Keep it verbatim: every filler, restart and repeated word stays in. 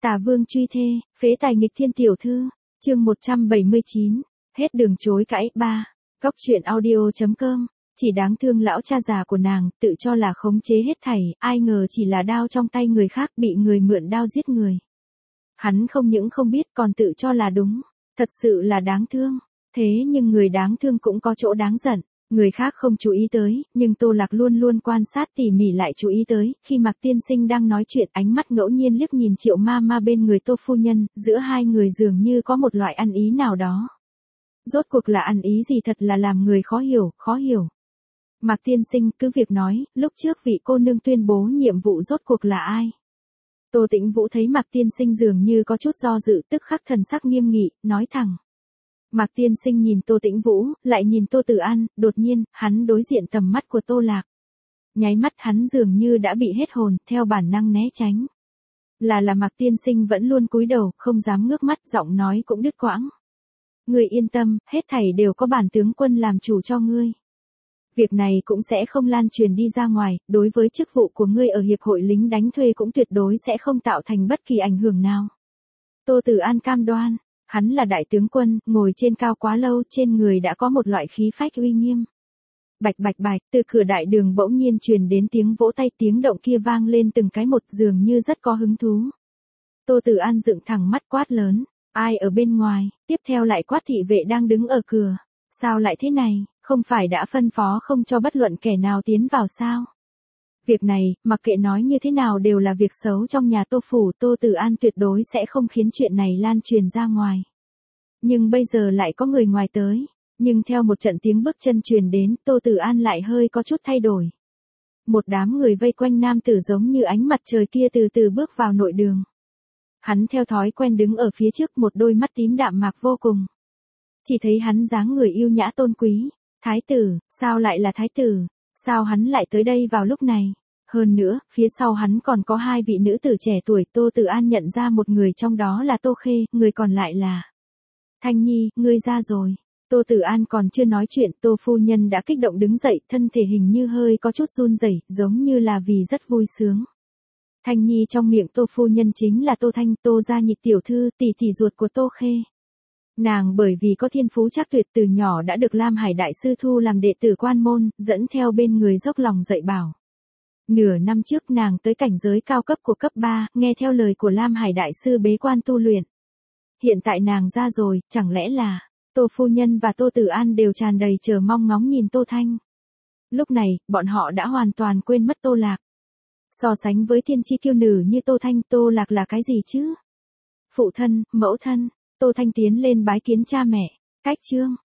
Tà vương truy thê, phế tài nghịch thiên tiểu thư, chương một trăm bảy mươi chín, hết đường chối cãi. Ba. Góc truyện audio chấm com, chỉ đáng thương lão cha già của nàng, tự cho là khống chế hết thảy, ai ngờ chỉ là đao trong tay người khác, bị người mượn đao giết người. Hắn không những không biết còn tự cho là đúng, thật sự là đáng thương, thế nhưng người đáng thương cũng có chỗ đáng giận. Người khác không chú ý tới, nhưng Tô Lạc luôn luôn quan sát tỉ mỉ lại chú ý tới, khi Mạc Tiên Sinh đang nói chuyện ánh mắt ngẫu nhiên liếc nhìn Triệu ma ma bên người Tô Phu Nhân, giữa hai người dường như có một loại ăn ý nào đó. Rốt cuộc là ăn ý gì thật là làm người khó hiểu, khó hiểu. Mạc Tiên Sinh cứ việc nói, lúc trước vị cô nương tuyên bố nhiệm vụ rốt cuộc là ai? Tô Tĩnh Vũ thấy Mạc Tiên Sinh dường như có chút do dự, tức khắc thần sắc nghiêm nghị, nói thẳng. Mạc Tiên Sinh nhìn Tô Tĩnh Vũ, lại nhìn Tô Tử An, đột nhiên, hắn đối diện tầm mắt của Tô Lạc. Nháy mắt hắn dường như đã bị hết hồn, theo bản năng né tránh. Là là Mạc Tiên Sinh vẫn luôn cúi đầu, không dám ngước mắt, giọng nói cũng đứt quãng. Ngươi yên tâm, hết thảy đều có bản tướng quân làm chủ cho ngươi. Việc này cũng sẽ không lan truyền đi ra ngoài, đối với chức vụ của ngươi ở hiệp hội lính đánh thuê cũng tuyệt đối sẽ không tạo thành bất kỳ ảnh hưởng nào. Tô Tử An cam đoan. Hắn là đại tướng quân, ngồi trên cao quá lâu, trên người đã có một loại khí phách uy nghiêm. Bạch bạch bạch, từ cửa đại đường bỗng nhiên truyền đến tiếng vỗ tay, tiếng động kia vang lên từng cái một, dường như rất có hứng thú. Tô Tử An dựng thẳng mắt quát lớn, ai ở bên ngoài, tiếp theo lại quát thị vệ đang đứng ở cửa. Sao lại thế này, không phải đã phân phó không cho bất luận kẻ nào tiến vào sao? Việc này, mặc kệ nói như thế nào đều là việc xấu trong nhà Tô Phủ, Tô Tử An tuyệt đối sẽ không khiến chuyện này lan truyền ra ngoài. Nhưng bây giờ lại có người ngoài tới, nhưng theo một trận tiếng bước chân truyền đến, Tô Tử An lại hơi có chút thay đổi. Một đám người vây quanh nam tử giống như ánh mặt trời kia từ từ bước vào nội đường. Hắn theo thói quen đứng ở phía trước, một đôi mắt tím đạm mạc vô cùng. Chỉ thấy hắn dáng người yêu nhã tôn quý, thái tử, sao lại là thái tử? Sao hắn lại tới đây vào lúc này? Hơn nữa, phía sau hắn còn có hai vị nữ tử trẻ tuổi, Tô Tử An nhận ra một người trong đó là Tô Khê, người còn lại là Thanh Nhi, ngươi ra rồi. Tô Tử An còn chưa nói chuyện, Tô Phu Nhân đã kích động đứng dậy, thân thể hình như hơi có chút run rẩy, giống như là vì rất vui sướng. Thanh Nhi trong miệng Tô Phu Nhân chính là Tô Thanh, Tô gia nhị tiểu thư, tỷ tỷ ruột của Tô Khê. Nàng bởi vì có thiên phú trác tuyệt từ nhỏ đã được Lam Hải Đại Sư thu làm đệ tử quan môn, dẫn theo bên người dốc lòng dạy bảo. Nửa năm trước nàng tới cảnh giới cao cấp của cấp ba, nghe theo lời của Lam Hải Đại Sư bế quan tu luyện. Hiện tại nàng ra rồi, chẳng lẽ là, Tô Phu Nhân và Tô Tử An đều tràn đầy chờ mong ngóng nhìn Tô Thanh. Lúc này, bọn họ đã hoàn toàn quên mất Tô Lạc. So sánh với thiên chi kiêu nữ như Tô Thanh, Tô Lạc là cái gì chứ? Phụ thân, mẫu thân, Tô Thanh tiến lên bái kiến cha mẹ, cách chương.